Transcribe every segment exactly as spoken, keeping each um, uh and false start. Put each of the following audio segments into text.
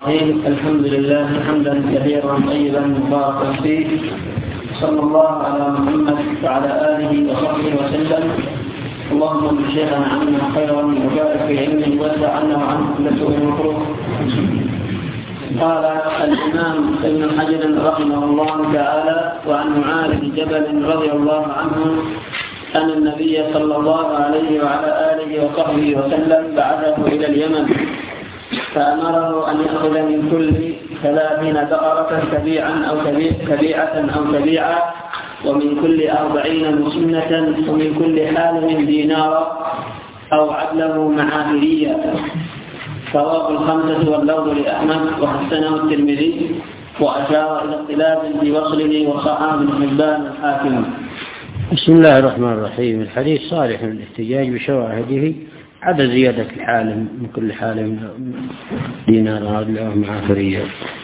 الحمد لله حمدا كثيرا طيبا مباركا فيه، صلى الله على محمد وعلى آله وصحبه وسلم. اللهم اجعل شيخنا عنا خيرا وبارك في علمه واسع عنا وعنه كل سوء مكروه. قال الإمام ابن حجر رحمه الله تعالى: وعن معاذ بن جبل رضي الله عنه أن النبي صلى الله عليه وعلى آله وصحبه وسلم بعثه إلى اليمن، فأمره أن يأخذ من كل ثلاثين بقرة تبيعا أو تبيعة أو تبيعا، ومن كل أربعين مسنة، ومن كل حالم دينارا أو عدله معافريا. رواه الخمسة واللفظ لأحمد وحسنه الترمذي، وأشار إلى اختلاف في وصله وصححه ابن حبان الحاكم. بسم الله الرحمن الرحيم. الحديث صالح للاحتجاج بشواهده عدا زيادة الحالم من كل حالم دينار عدله معافريا.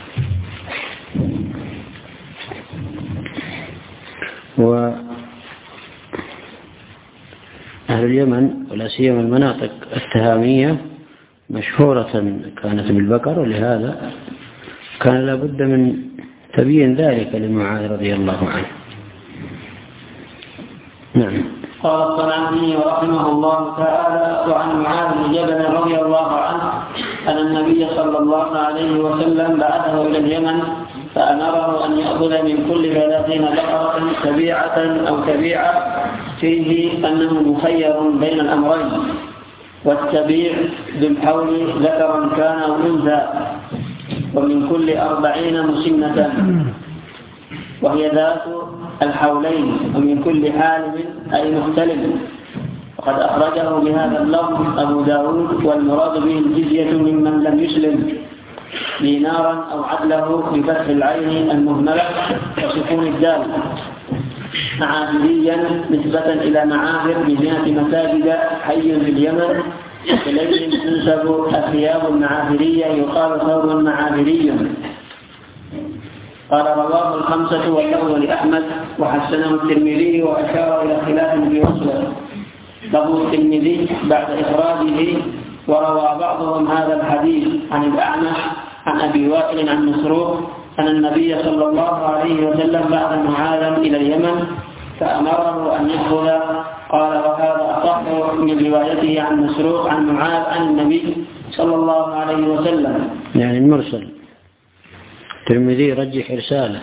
وأهل اليمن ولا سيما المناطق التهامية مشهورة كانت بالبقر، ولهذا كان لابد من تبيين ذلك لمعاذ رضي الله عنه. نعم. قال الصنعاني رحمه الله تعالى: وعن معاذ بن جبل رضي الله عنه أن النبي صلى الله عليه وسلم بعثه إلى اليمن، فأمره أن يأخذ من كل ثلاثين بقرة تبيعة أو تبيعة، فيه أنه مخير بين الأمرين: والتبيع بالحول ذكرا كان أو أنثى، ومن كل أربعين مسنة وهي ذات الحولين، ومن كل حالم أي مختلف. وقد أخرجه بهذا اللفظ أبو داود، والمراد به الجزية ممن لم يسلم، دينارا أو عدله بفتح العين المهملة وسكون الدال، معافريا نسبة إلى معافر بجهة مساجد حي في اليمن، إليه تنسب الثياب المعافرية يقال ثوب معافري. قال: رواه الخمسة واللفظ لأحمد وحسنه الترمذي، وأشار إلى خلاف في وصله. لفظ الترمذي بعد إخراجه: وروى بعضهم هذا الحديث عن الأعمش عن أبي وائل عن مسروق أن النبي صلى الله عليه وسلم بعث معاذا إلى اليمن، فأمره أن يأخذ. قال: وهذا أصح من روايته عن مسروق عن معاذ عن النبي صلى الله عليه وسلم، يعني المرسل. الترمذي رجح رسالة.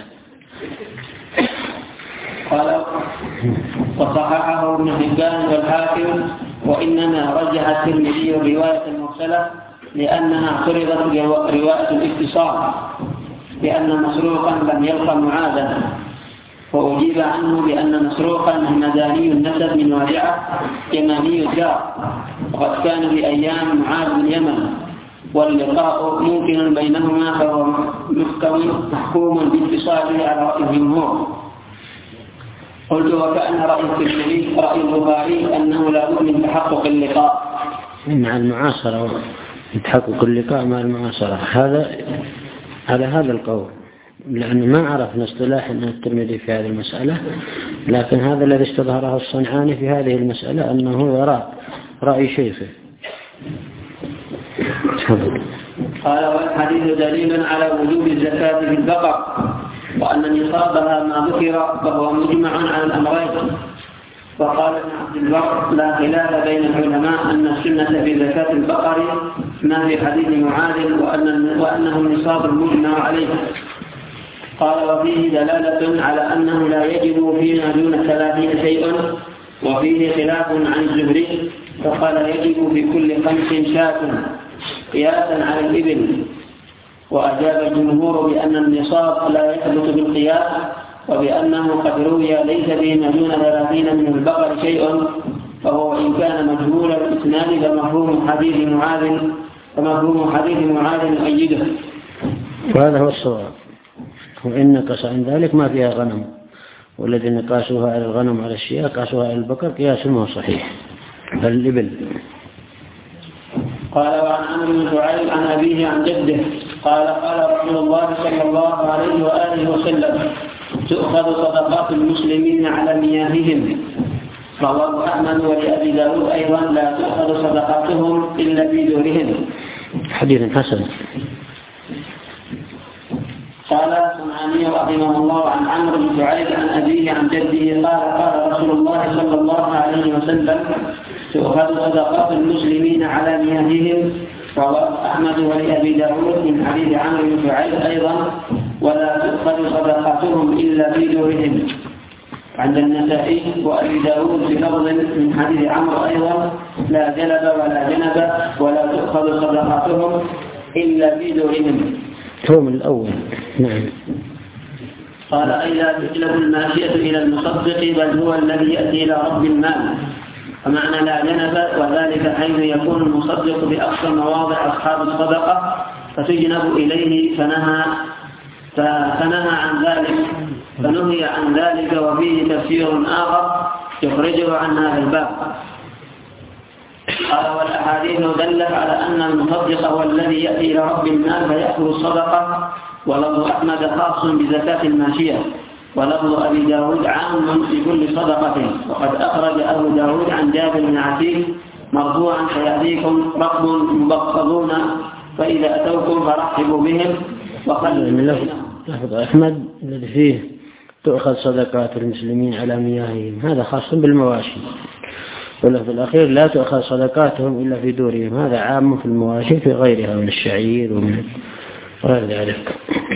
قال: وصححه ابن حبان والحاكم، وإنما رجح الترمذي رواية المرسلة لأنها اعترضت رواية الاتصال، لأن مسروقا لم يلقى معاذا، وأجيب عنه بأن مسروقا مداني النسب من وادعة يماني الدار، وقد كان في أيام معاذ باليمن، واللقاء ممكن بينهما، فهو محكوم باتصاله على رأي الجمهور. قلت: وكأن رأي الترمذي رأي البخاري أنه لا بد من تحقق اللقاء مع المعاصرة، تحقق اللقاء مع المعاصرة. هذا على هذا القول، لأن ما عرفنا اصطلاح أن الترمذي في هذه المسألة، لكن هذا الذي استظهره الصنعاني في هذه المسألة أنه يرى رأي شيخه. قال: والحديث دليل على وجوب الزكاة في البقر، وأن نصابها ما ذكر، فهو مجمع على الأمرين. وقال ابن عبد البر: لا خلاف بين العلماء أن السنة في زكاة البقر ما في حديث معاذ، وأن وأنه النصاب المجمع عليه. قال: وفيه دلالة على أنه لا يجب فيما دون ثلاثين شيء، وفيه خلاف عن الزهري، فقال: يجب في كل خمس شاة قياسا على الإبل. وأجاب الجمهور بأن النصاب لا يثبت بالقياس، وبأنه قد روي ليس فيما دون ثلاثين من البقر شيء، فهو إن كان مجهول الإسناد فمفهوم حديث معاذ فمفهوم حديث معاذ يؤيده. وهذا هو الصواب. وإن نقص عن ذلك ما فيها غنم، والذين قاسوها على الغنم على الشياء قاسوها على البقر قياس ما صحيح، بل الإبل. قال: وعن عمرو بن شعيب عن أبيه عن جده قال: قال رسول الله صلى الله عليه وآله وسلم: تؤخذ صدقات المسلمين على مياههم. رواه أحمد ولأبي داود أيضا: لا تؤخذ صدقاتهم إلا في دورهم. حديث حسن. قال الصنعاني رحمه الله عن عمرو بن شعيب عن أبيه عن جده قال قال رسول الله صلى الله عليه وسلم تؤخذ صدقات المسلمين على مياههم. رواه أحمد ولأبي داود من حديث عمرو بن شعيب أيضا ولا تؤخذ صدقاتهم إلا في دورهم. عند النسائي وأبي داود في لفظ من حديث عمرو أيضا لا جلب ولا جنب ولا تؤخذ صدقاتهم إلا في دورهم. هو من الأول. نعم. قال أي لا تجلب الماشية إلى المصدق بل هو الذي يأتي إلى رب المال. فمعنى لا جنب وذلك حيث يكون المصدق بأقصى مواضع أصحاب الصدقة فتجنب إليه فنهى فنهى عن ذلك فنهي عن ذلك. وفيه تفسير آخر يخرجه عن هذا الباب. قال والأحاديث دلت على أن المصدق هو الذي يأتي إلى رب المال فيأخذ الصدقة. ولفظ أحمد خاص بزكاة الماشية ولفظ أبي داود عام في كل صدقة. وقد أخرج أبو داود عن جابر بن عتيق مرفوعا فيأتيكم رب مبقضون فإذا أتوكم فرحبوا بهم وخلوا. لفظ أحمد الذي فيه تؤخذ صدقات المسلمين على مياههم هذا خاص بالمواشي. واللفظ الأخير لا تؤخذ صدقاتهم إلا في دورهم هذا عام في المواشي في غيرها من الشعير ومن غير ذلك.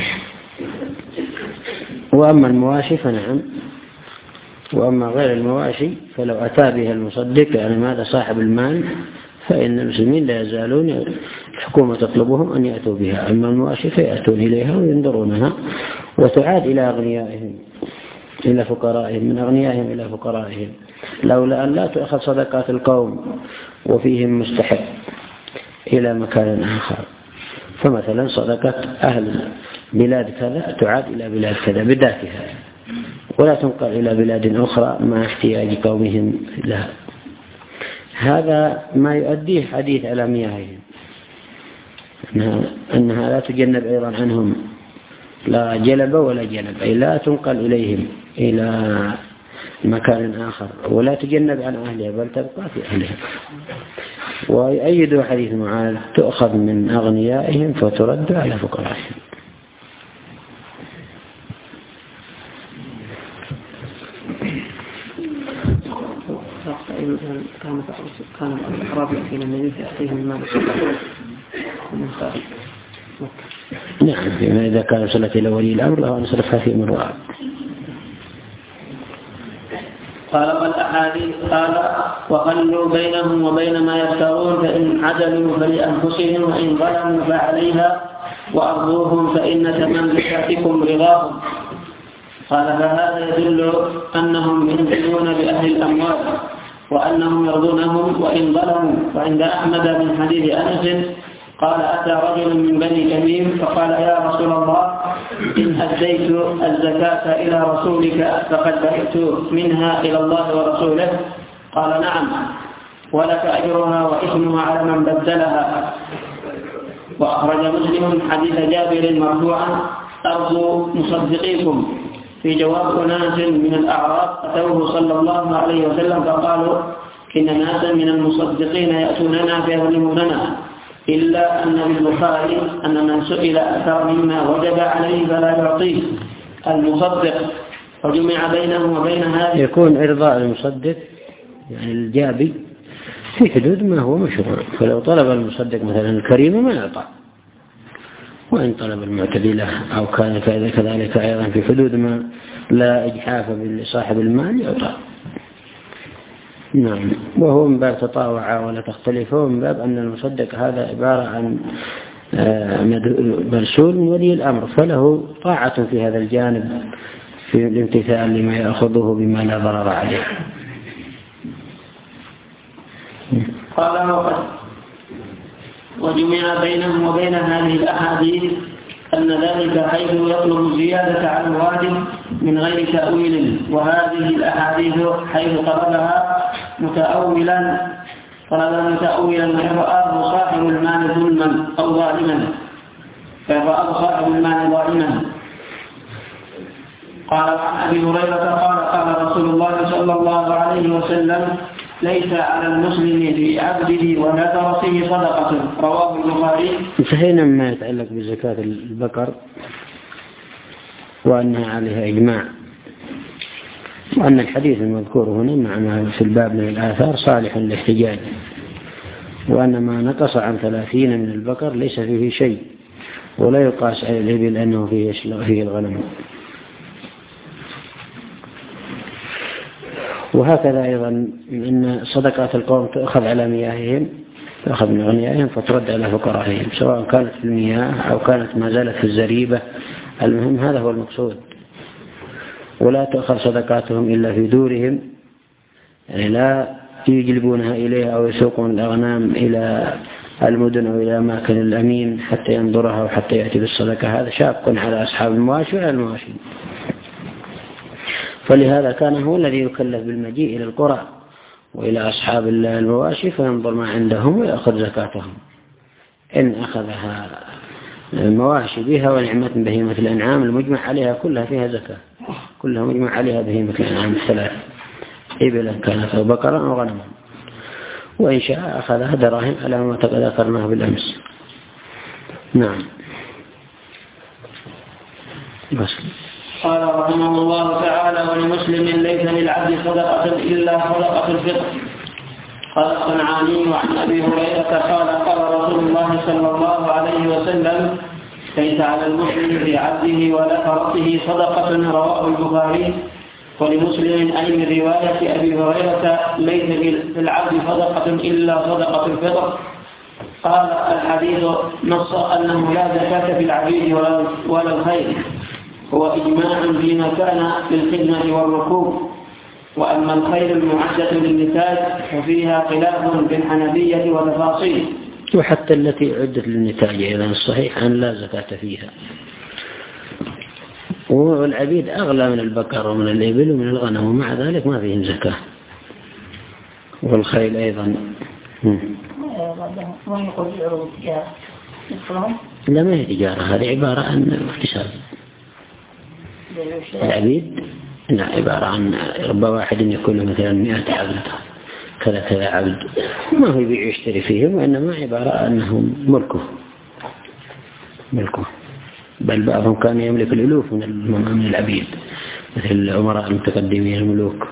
وأما المواشي فنعم. وأما غير المواشي فلو أتى بها المصدق يعني ماذا صاحب المال فإن المسلمين لا يزالون الحكومة تطلبهم أن يأتوا بها. أما المواشي فيأتون إليها وينظرونها وتعاد إلى أغنيائهم إلى فقرائهم من أغنيائهم إلى فقرائهم. لولا أن لا تأخذ صدقات القوم وفيهم مستحق إلى مكان آخر. فمثلا صدقة أهل بلاد كذا تعاد إلى بلاد كذا بذاتها ولا تنقل إلى بلاد أخرى مع احتياج قومهم لها. هذا ما يؤديه حديث على مياههم أنها, أنها لا تجنب أيضا عنهم لا جلب ولا جنب أي لا تنقل إليهم إلى مكان آخر ولا تجنب عن أهلها بل تبقى في أهلها. ويؤيد حديث معاذ تؤخذ من أغنيائهم فترد على فقرائهم. كان كان الأعراب يأتين النبي فيأتيهم المال من خارج مكة. نعم فيما إذا كان وصلت إلى ولي الأمر له أن يصرفها في مروءة. قال والأحاديث قال وخلوا بينهم وبين ما يفترون فإن عدلوا فلأنفسهم وإن ظلموا فعليها وأرضوهم فإن تملكاتكم رضاهم. قال فهذا يدل أنهم ينزلون بأهل الأموال وأنهم يرضونهم وإن ظلموا. وعند أحمد من حديث أنس قال أتى رجل من بني تميم فقال يا رسول الله إن أديت الزكاة إلى رسولك فقد برئت منها إلى الله ورسوله. قال نعم ولك أجرها وإثمها على من بدلها. وأخرج مسلم حديث جابر مرفوعا أرجو مصدقيكم في جواب أناس من الأعراب أتوه صلى الله عليه وسلم فقالوا إن ناسا من المصدقين يأتوننا فيظلموننا إلا أن بالبخاري أن من سئل أكثر مما وجب عليه فلا يعطيه المصدق. فجمع بينه وبين هذه يكون إرضاء المصدق يعني الجابي في حدود ما هو مشروع. فلو طلب المصدق مثلا الكريم ما يعطى وإن طلب المعتدلة أو كان كذلك أيضا في حدود ما لا إجحاف لصاحب المال يعطى. نعم. وهو من باب تطاوع ولا تختلف هو من باب أن المصدق هذا عبارة عن مرسول من ولي الأمر فله طاعة في هذا الجانب في الامتثال لما يأخذه بما لا ضرر عليه. قال وقد وجمع بينهم وبين هذه الأحاديث أن ذلك حيث يطلب زيادة على الواجب من غير تأويل. وهذه الأحاديث حيث طلبها متأولا طلبها متأولا فيرآه صاحب المال ظلما أو ظالما فيرآه صاحب المال ظالما. قال عن أبي هريرة قال قال رسول الله صلى الله عليه وسلم ليس على المسلم في عبده ولا فرسه صدقة. رواه البخاري. انتهينا مما يتعلق بزكاة البقر وأنها عليها إجماع، وأن الحديث المذكور هنا معناه في الباب من الآثار صالح للاحتجاج، وأن ما نقص عن ثلاثين من البقر ليس فيه شيء، ولا يقاس على الإبل أنه فيه الغنم. وهكذا أيضا أن صدقات القوم تأخذ على مياههم، تأخذ من أغنيائهم فترد على فقراءهم، سواء كانت في المياه أو كانت ما زالت في الزريبة. المهم هذا هو المقصود. ولا تأخذ صدقاتهم إلا في دورهم، يعني لا يجلبونها إليها أو يسوقون الأغنام إلى المدن أو إلى أماكن الأمين حتى ينظرها وحتى يأتي بالصدقة. هذا شاق على أصحاب المواشي وعلى المواشي. فلهذا كان هو الذي يكلف بالمجيء إلى القرى وإلى أصحاب المواشي فينظر ما عندهم ويأخذ زكاتهم. إن أخذها المواشي بها ونعمة بهيمة الأنعام المجمع عليها كلها فيها زكاة، كلها مجمع عليها بهيمة الأنعام الثلاث، إبلا كانت أو بقرا أو غنما. وإن شاء أخذها دراهم على ما ذكرناه بالأمس. نعم. بس. قال رحمه الله تعالى: ولمسلم ليس للعبد صدقة إلا صدقة الفطر. قال الصنعاني عن أبي هريرة قال: قال رسول الله صلى الله عليه وسلم: ليس على المسلم في عبده ولا فرسه صدقة. رواه البخاري. ولمسلم أي من رواية أبي هريرة: ليس في العبد صدقة إلا صدقة الفطر. قال الحديث نص أنه لا زكاة في العبيد ولا الخيل، هو إجماع فيما كان للخدمة والركوب. وأما الخيل المعدة للنتاج ففيها خلاف بالحنفية وتفاصيل. وحتى التي عدت للنتاج أيضا الصحيح أن لا زكاة فيها. والعبيد أغلى من البقر ومن الإبل ومن الغنم، ومع ذلك ما فيهم زكاة. والخيل أيضا لا ما هي تجارة، هذه عبارة عن اكتساب. العبيد عبارة عن رب واحد يكون له مثلا مئة عبد كذا كذا عبد، ما هو يبيع يشتري فيهم، وإنما عبارة أنهم ملكه ملكه بل بعضهم كان يملك الألوف من العبيد مثل الأمراء المتقدمين الملوك.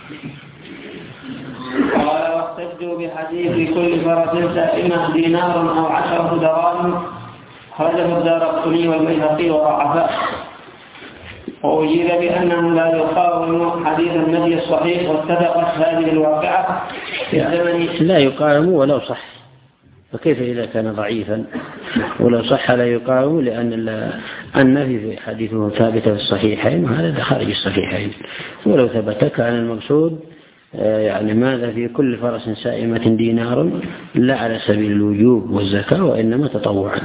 قال: واحتجوا بحديث كل فرس سائمة دينار أو عشرة دراهم. خرجه الدارقطني والبيهقي وضعفاه. وأجيب بأنه لا يقاوم حديث النبي الصحيح، واتفقت هذه الواقعة في زمن. لا يقاوم ولو صح، فكيف إذا كان ضعيفا؟ ولو صح لا يقاوم، لأن النفي في حديثه ثابت في الصحيحين، وهذا خارج الصحيحين. ولو ثبت كان المقصود يعني ماذا في كل فرس سائمة دينار، لا على سبيل الوجوب والزكاة، وإنما تطوعا.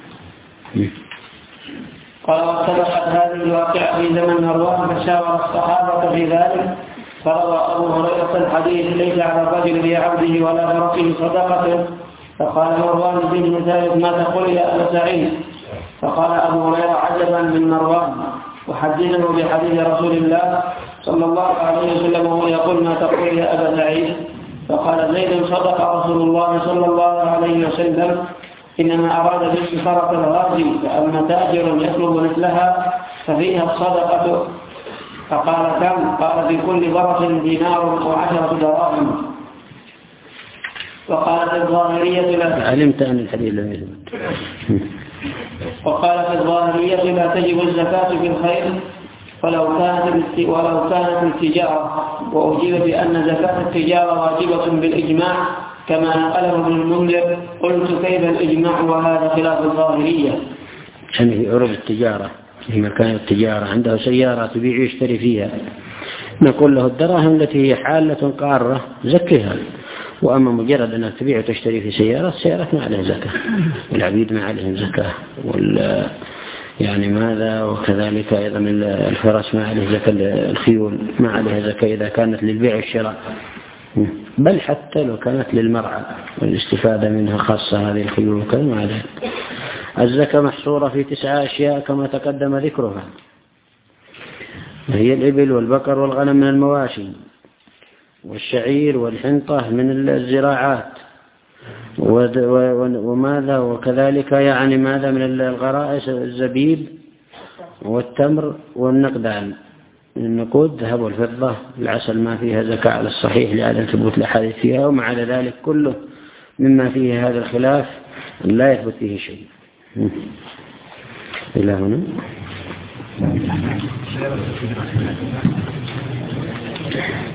قال: واتفقت هذه الواقعة في زمن مروان فشاور الصحابة في ذلك، فروى أبو هريرة الحديث: ليس على الرجل في عبده ولا فرسه صدقة. فقال مروان بن ثابت: ما تقول يا أبا سعيد؟ فقال أبو هريرة: عجبا من مروان، وحدثه بحديث رسول الله صلى الله عليه وسلم وهو يقول: ما تقول يا أبا سعيد؟ فقال زيد: صدق رسول الله صلى الله عليه وسلم، إنما أراد به فرق الغازي، فأما تاجر يطلب مثلها ففيها الصدقة. فقال: كم؟ قال: في كل فرس دينار وعشرة دراهم. وقالت الظاهرية: لا علمت أن الحديث لم يثبت. وقالت الظاهرية: لا تجب الزكاة في الخير ولو كانت ولو كانت التجارة. وأجيب بأن زكاة التجارة واجبة بالإجماع كما نقله ابن المنذر. قلت: كيف الإجماع وهذا خلاف الظاهرية؟ يعني في عروض التجارة، في مكان التجارة عنده سيارة يبيع ويشتري فيها، نقول له الدراهم التي هي حالة قارة زكيها. وأما مجرد أنك تبيع وتشتري في سيارة، السيارة ما عليها زكاة، والعبيد ما عليهم زكاة، وال يعني ماذا وكذلك أيضا الفرس ما عليه زكاة، الخيول ما عليها زكاة إذا كانت للبيع والشراء، بل حتى لو كانت للمرعى والاستفادة منها خاصة هذه الخيول كما ذلك. الزكاة محصورة في تسعة أشياء كما تقدم ذكرها، هي الإبل والبقر والغنم من المواشي، والشعير والحنطة من الزراعات، وماذا وكذلك يعني ماذا من الغرائس الزبيب والتمر والنقدان. النقود ذهب والفضة، العسل ما فيها زكاة على الصحيح لعدم ثبوت الأحاديث فيها، ومع ذلك كله مما فيه هذا الخلاف لا يثبت فيه شيء. إلى هنا.